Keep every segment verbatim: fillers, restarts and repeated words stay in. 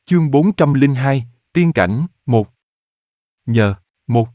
Chương bốn trăm lẻ hai, Tiên cảnh, một. Nhờ, một.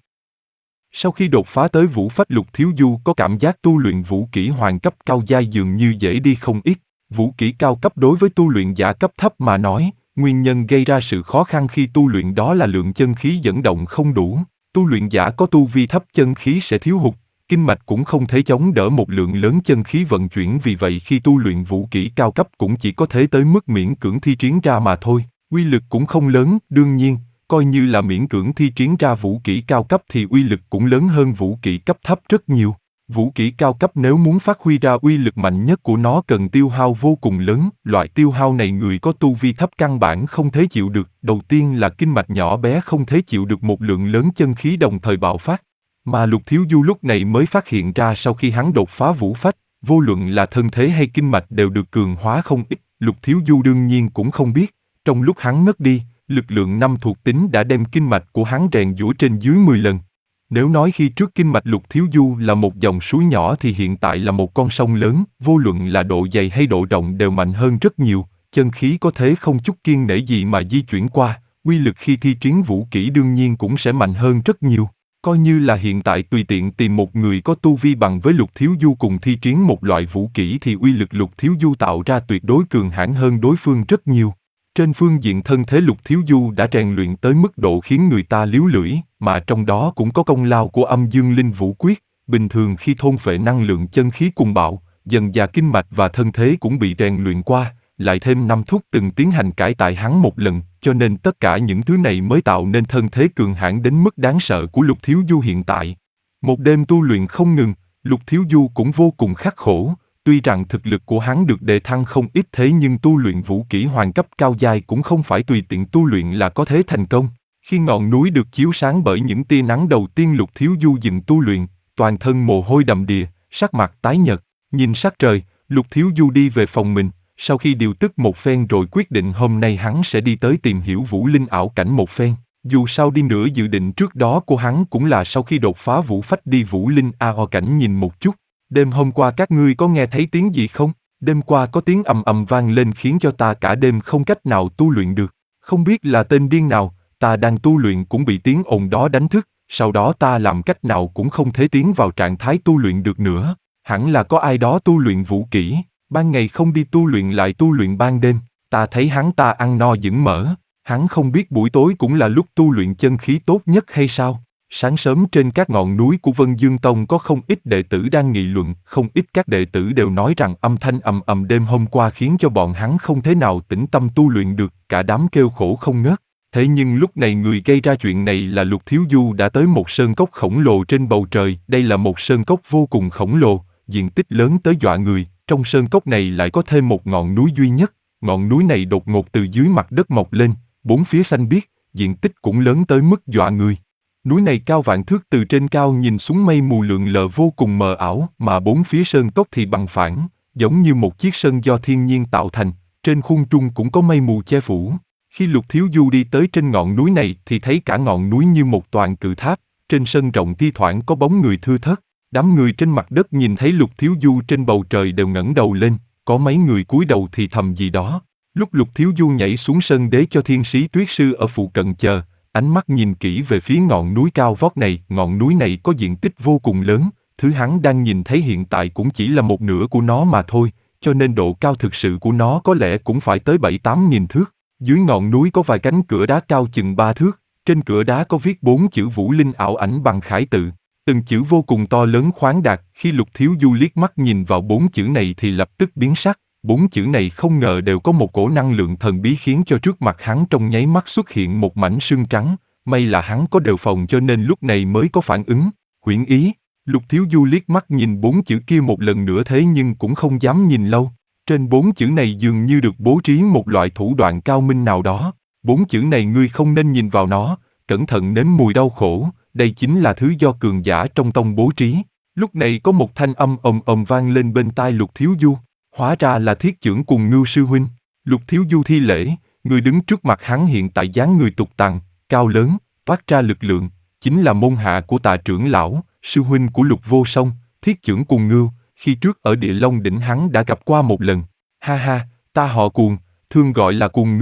Sau khi đột phá tới vũ phách, Lục Thiếu Du có cảm giác tu luyện vũ kỹ hoàng cấp cao giai dường như dễ đi không ít. Vũ kỹ cao cấp đối với tu luyện giả cấp thấp mà nói, nguyên nhân gây ra sự khó khăn khi tu luyện đó là lượng chân khí dẫn động không đủ. Tu luyện giả có tu vi thấp chân khí sẽ thiếu hụt, kinh mạch cũng không thể chống đỡ một lượng lớn chân khí vận chuyển, vì vậy khi tu luyện vũ kỹ cao cấp cũng chỉ có thể tới mức miễn cưỡng thi triển ra mà thôi. Uy lực cũng không lớn, đương nhiên, coi như là miễn cưỡng thi triển ra vũ kỹ cao cấp thì uy lực cũng lớn hơn vũ kỹ cấp thấp rất nhiều. Vũ kỹ cao cấp nếu muốn phát huy ra uy lực mạnh nhất của nó cần tiêu hao vô cùng lớn, loại tiêu hao này người có tu vi thấp căn bản không thể chịu được. Đầu tiên là kinh mạch nhỏ bé không thể chịu được một lượng lớn chân khí đồng thời bạo phát. Mà Lục Thiếu Du lúc này mới phát hiện ra sau khi hắn đột phá vũ phách, vô luận là thân thế hay kinh mạch đều được cường hóa không ít. Lục Thiếu Du đương nhiên cũng không biết, trong lúc hắn ngất đi, lực lượng năm thuộc tính đã đem kinh mạch của hắn rèn giũa trên dưới mười lần. Nếu nói khi trước kinh mạch Lục Thiếu Du là một dòng suối nhỏ thì hiện tại là một con sông lớn, vô luận là độ dày hay độ rộng đều mạnh hơn rất nhiều, chân khí có thế không chút kiêng nể gì mà di chuyển qua, uy lực khi thi triển vũ kỹ đương nhiên cũng sẽ mạnh hơn rất nhiều. Coi như là hiện tại tùy tiện tìm một người có tu vi bằng với Lục Thiếu Du cùng thi triển một loại vũ kỹ thì uy lực Lục Thiếu Du tạo ra tuyệt đối cường hãn hơn đối phương rất nhiều. Trên phương diện thân thế Lục Thiếu Du đã rèn luyện tới mức độ khiến người ta líu lưỡi, mà trong đó cũng có công lao của Âm Dương Linh Vũ Quyết. Bình thường khi thôn phệ năng lượng chân khí cùng bạo, dần dà kinh mạch và thân thế cũng bị rèn luyện qua, lại thêm năm thuốc từng tiến hành cải tại hắn một lần, cho nên tất cả những thứ này mới tạo nên thân thế cường hãn đến mức đáng sợ của Lục Thiếu Du hiện tại. Một đêm tu luyện không ngừng, Lục Thiếu Du cũng vô cùng khắc khổ. Tuy rằng thực lực của hắn được đề thăng không ít thế nhưng tu luyện vũ kỹ hoàng cấp cao giai cũng không phải tùy tiện tu luyện là có thể thành công. Khi ngọn núi được chiếu sáng bởi những tia nắng đầu tiên, Lục Thiếu Du dừng tu luyện, toàn thân mồ hôi đầm đìa, sắc mặt tái nhợt, nhìn sắc trời, Lục Thiếu Du đi về phòng mình, sau khi điều tức một phen rồi quyết định hôm nay hắn sẽ đi tới tìm hiểu vũ linh ảo cảnh một phen. Dù sao đi nữa dự định trước đó của hắn cũng là sau khi đột phá vũ phách đi vũ linh ao cảnh nhìn một chút. Đêm hôm qua các ngươi có nghe thấy tiếng gì không? Đêm qua có tiếng ầm ầm vang lên khiến cho ta cả đêm không cách nào tu luyện được. Không biết là tên điên nào, ta đang tu luyện cũng bị tiếng ồn đó đánh thức, sau đó ta làm cách nào cũng không thể tiến vào trạng thái tu luyện được nữa. Hẳn là có ai đó tu luyện vũ kỹ, ban ngày không đi tu luyện lại tu luyện ban đêm, ta thấy hắn ta ăn no dững mỡ, hắn không biết buổi tối cũng là lúc tu luyện chân khí tốt nhất hay sao? Sáng sớm trên các ngọn núi của Vân Dương Tông có không ít đệ tử đang nghị luận, không ít các đệ tử đều nói rằng âm thanh ầm ầm đêm hôm qua khiến cho bọn hắn không thể nào tĩnh tâm tu luyện được, cả đám kêu khổ không ngớt. Thế nhưng lúc này người gây ra chuyện này là Lục Thiếu Du đã tới một sơn cốc khổng lồ trên bầu trời. Đây là một sơn cốc vô cùng khổng lồ, diện tích lớn tới dọa người. Trong sơn cốc này lại có thêm một ngọn núi duy nhất. Ngọn núi này đột ngột từ dưới mặt đất mọc lên, bốn phía xanh biếc, diện tích cũng lớn tới mức dọa người. Núi này cao vạn thước, từ trên cao nhìn xuống mây mù lượn lờ vô cùng mờ ảo, mà bốn phía sơn cốc thì bằng phẳng, giống như một chiếc sân do thiên nhiên tạo thành, trên khuôn trung cũng có mây mù che phủ. Khi Lục Thiếu Du đi tới trên ngọn núi này thì thấy cả ngọn núi như một toàn cự tháp, trên sân rộng thi thoảng có bóng người thưa thớt. Đám người trên mặt đất nhìn thấy Lục Thiếu Du trên bầu trời đều ngẩng đầu lên, có mấy người cúi đầu thì thầm gì đó. Lúc Lục Thiếu Du nhảy xuống sân để cho Thiên Sĩ Tuyết Sư ở phụ cận chờ, ánh mắt nhìn kỹ về phía ngọn núi cao vót này. Ngọn núi này có diện tích vô cùng lớn, thứ hắn đang nhìn thấy hiện tại cũng chỉ là một nửa của nó mà thôi, cho nên độ cao thực sự của nó có lẽ cũng phải tới bảy tám nghìn thước. Dưới ngọn núi có vài cánh cửa đá cao chừng ba thước, trên cửa đá có viết bốn chữ Vũ Linh ảo ảnh bằng khải tự. Từng chữ vô cùng to lớn khoáng đạt, khi Lục Thiếu Du liếc mắt nhìn vào bốn chữ này thì lập tức biến sắc. Bốn chữ này không ngờ đều có một cổ năng lượng thần bí khiến cho trước mặt hắn trong nháy mắt xuất hiện một mảnh sương trắng. May là hắn có đề phòng cho nên lúc này mới có phản ứng. Huyễn ý. Lục Thiếu Du liếc mắt nhìn bốn chữ kia một lần nữa thế nhưng cũng không dám nhìn lâu. Trên bốn chữ này dường như được bố trí một loại thủ đoạn cao minh nào đó. Bốn chữ này ngươi không nên nhìn vào nó, cẩn thận nếm mùi đau khổ, đây chính là thứ do cường giả trong tông bố trí. Lúc này có một thanh âm ầm ầm vang lên bên tai Lục Thiếu Du. Hóa ra là Thiết Chưởng Cùng Ngưu sư huynh. Lục Thiếu Du thi lễ, người đứng trước mặt hắn hiện tại dáng người tục tằng, cao lớn, toát ra lực lượng, chính là môn hạ của Tà trưởng lão, sư huynh của Lục Vô Song, Thiết Chưởng Cùng Ngưu. Khi trước ở Địa Long đỉnh hắn đã gặp qua một lần. Ha ha, ta họ Cuồng, thường gọi là Cuồng Ngưu,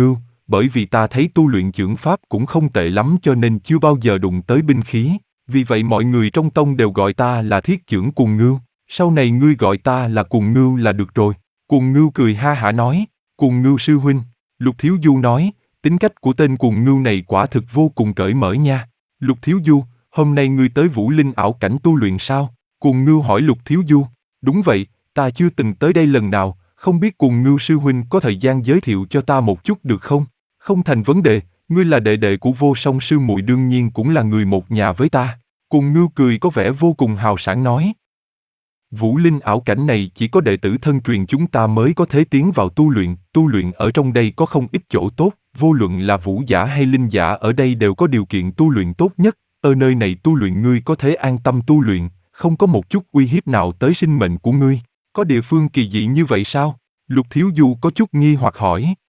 bởi vì ta thấy tu luyện chưởng pháp cũng không tệ lắm cho nên chưa bao giờ đụng tới binh khí, vì vậy mọi người trong tông đều gọi ta là Thiết Chưởng Cuồng Ngưu, sau này ngươi gọi ta là Cuồng Ngưu là được rồi. Cuồng Ngưu cười ha hả nói, Cuồng Ngưu sư huynh. Lục Thiếu Du nói, tính cách của tên Cuồng Ngưu này quả thực vô cùng cởi mở nha. Lục Thiếu Du, hôm nay ngươi tới Vũ Linh ảo cảnh tu luyện sao? Cuồng Ngưu hỏi Lục Thiếu Du. Đúng vậy, ta chưa từng tới đây lần nào, không biết Cuồng Ngưu sư huynh có thời gian giới thiệu cho ta một chút được không? Không thành vấn đề, ngươi là đệ đệ của Vô Song sư muội đương nhiên cũng là người một nhà với ta. Cuồng Ngưu cười có vẻ vô cùng hào sảng nói. Vũ Linh ảo cảnh này chỉ có đệ tử thân truyền chúng ta mới có thể tiến vào tu luyện, tu luyện ở trong đây có không ít chỗ tốt, vô luận là vũ giả hay linh giả ở đây đều có điều kiện tu luyện tốt nhất, ở nơi này tu luyện ngươi có thể an tâm tu luyện, không có một chút uy hiếp nào tới sinh mệnh của ngươi. Có địa phương kỳ dị như vậy sao? Lục Thiếu Du có chút nghi hoặc hỏi.